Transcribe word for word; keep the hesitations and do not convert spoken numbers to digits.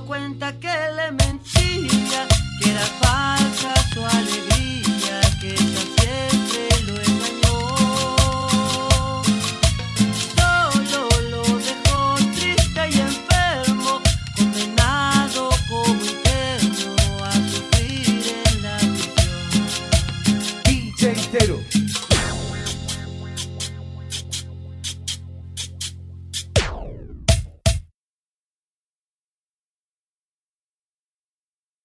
cuenta que le mentía, que era falsa su alegría, que ella siempre lo engañó. Solo lo dejó triste y enfermo, condenado como interno a sufrir en la prisión. D J Tero.